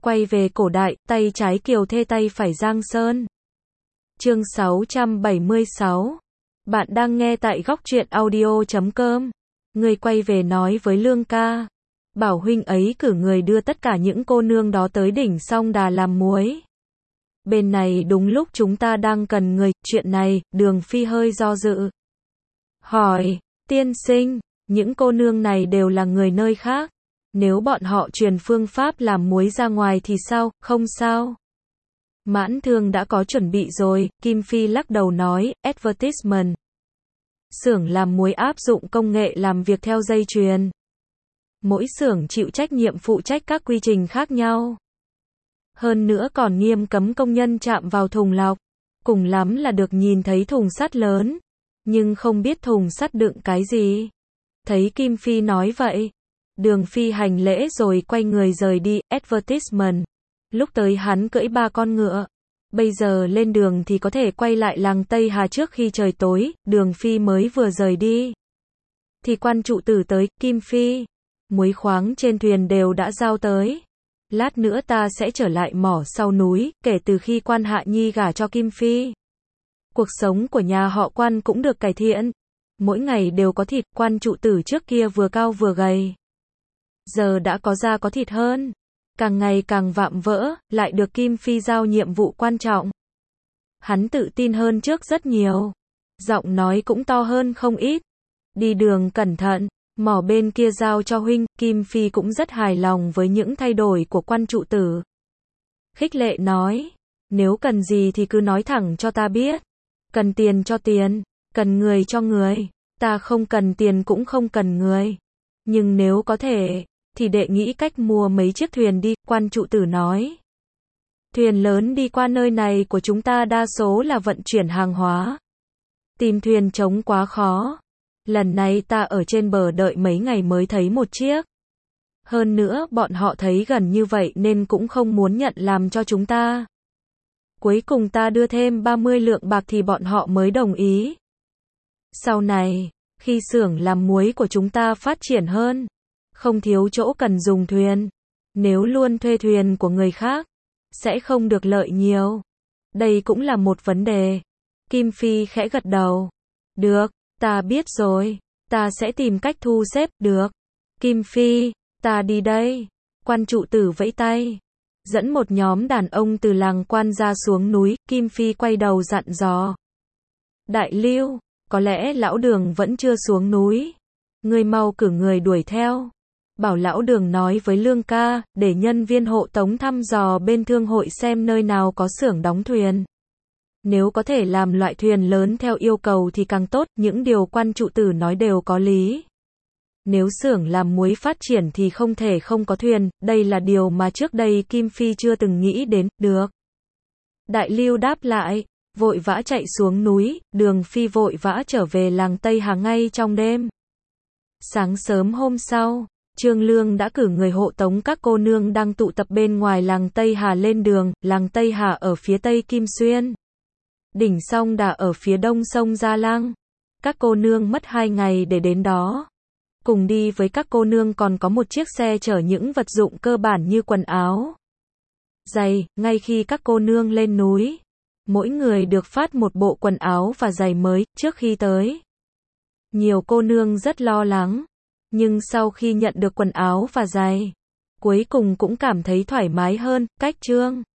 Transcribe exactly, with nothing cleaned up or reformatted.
Quay về cổ đại, tay trái Kiều Thê tay phải Giang Sơn. Chương sáu trăm bảy mươi sáu. Bạn đang nghe tại góc truyện audio chấm com. Người quay về nói với Lương ca, bảo huynh ấy cử người đưa tất cả những cô nương đó tới đỉnh Song Đà làm muối. Bên này đúng lúc chúng ta đang cần người, chuyện này, Đường Phi hơi do dự. Hỏi, tiên sinh, những cô nương này đều là người nơi khác. Nếu bọn họ truyền phương pháp làm muối ra ngoài thì sao, không sao. Mãn Thương đã có chuẩn bị rồi, Kim Phi lắc đầu nói, advertisement. Xưởng làm muối áp dụng công nghệ làm việc theo dây chuyền. Mỗi xưởng chịu trách nhiệm phụ trách các quy trình khác nhau. Hơn nữa còn nghiêm cấm công nhân chạm vào thùng lọc. Cùng lắm là được nhìn thấy thùng sắt lớn, nhưng không biết thùng sắt đựng cái gì. Thấy Kim Phi nói vậy, Đường Phi hành lễ rồi quay người rời đi. Advertisement. Lúc tới hắn cưỡi ba con ngựa. Bây giờ lên đường thì có thể quay lại làng Tây Hà trước khi trời tối. Đường Phi mới vừa rời đi thì quan trụ tử tới. Kim Phi, muối khoáng trên thuyền đều đã giao tới. Lát nữa ta sẽ trở lại mỏ sau núi. Kể từ khi Quan Hạ Nhi gả cho Kim Phi, cuộc sống của nhà họ Quan cũng được cải thiện. Mỗi ngày đều có thịt. Quan trụ tử trước kia vừa cao vừa gầy, giờ đã có da có thịt hơn, càng ngày càng vạm vỡ, lại được Kim Phi giao nhiệm vụ quan trọng. Hắn tự tin hơn trước rất nhiều, giọng nói cũng to hơn không ít. Đi đường cẩn thận, mỏ bên kia giao cho huynh. Kim Phi cũng rất hài lòng với những thay đổi của quan trụ tử. Khích lệ nói, nếu cần gì thì cứ nói thẳng cho ta biết. Cần tiền cho tiền, cần người cho người. Ta không cần tiền cũng không cần người. Nhưng nếu có thể, thì đệ nghĩ cách mua mấy chiếc thuyền đi. Quan trụ tử nói, thuyền lớn đi qua nơi này của chúng ta đa số là vận chuyển hàng hóa. Tìm thuyền trống quá khó. Lần này ta ở trên bờ đợi mấy ngày mới thấy một chiếc. Hơn nữa bọn họ thấy gần như vậy nên cũng không muốn nhận làm cho chúng ta. Cuối cùng ta đưa thêm ba mươi lượng bạc thì bọn họ mới đồng ý. Sau này, khi xưởng làm muối của chúng ta phát triển hơn, không thiếu chỗ cần dùng thuyền. Nếu luôn thuê thuyền của người khác, sẽ không được lợi nhiều. Đây cũng là một vấn đề. Kim Phi khẽ gật đầu. Được, ta biết rồi. Ta sẽ tìm cách thu xếp. Được. Kim Phi, ta đi đây. Quan trụ tử vẫy tay, dẫn một nhóm đàn ông từ làng Quan ra xuống núi. Kim Phi quay đầu dặn dò, Đại Lưu, có lẽ lão Đường vẫn chưa xuống núi. Ngươi mau cử người đuổi theo. Bảo lão Đường nói với Lương ca, để nhân viên hộ tống thăm dò bên thương hội xem nơi nào có xưởng đóng thuyền. Nếu có thể làm loại thuyền lớn theo yêu cầu thì càng tốt. Những điều quan trụ tử nói đều có lý. Nếu xưởng làm muối phát triển thì không thể không có thuyền. Đây là điều mà trước đây Kim Phi chưa từng nghĩ đến. Được. Đại Lưu đáp lại, vội vã chạy xuống núi. Đường Phi vội vã trở về làng Tây Hà ngay trong đêm. Sáng sớm hôm sau, Trương Lương đã cử người hộ tống các cô nương đang tụ tập bên ngoài làng Tây Hà lên đường. Làng Tây Hà ở phía tây Kim Xuyên, đỉnh Song Đà ở phía đông sông Gia Lăng. Các cô nương mất hai ngày để đến đó. Cùng đi với các cô nương còn có một chiếc xe chở những vật dụng cơ bản như quần áo, giày. Ngay khi các cô nương lên núi, mỗi người được phát một bộ quần áo và giày mới. Trước khi tới, nhiều cô nương rất lo lắng, nhưng sau khi nhận được quần áo và giày, cuối cùng cũng cảm thấy thoải mái hơn. Cách Trương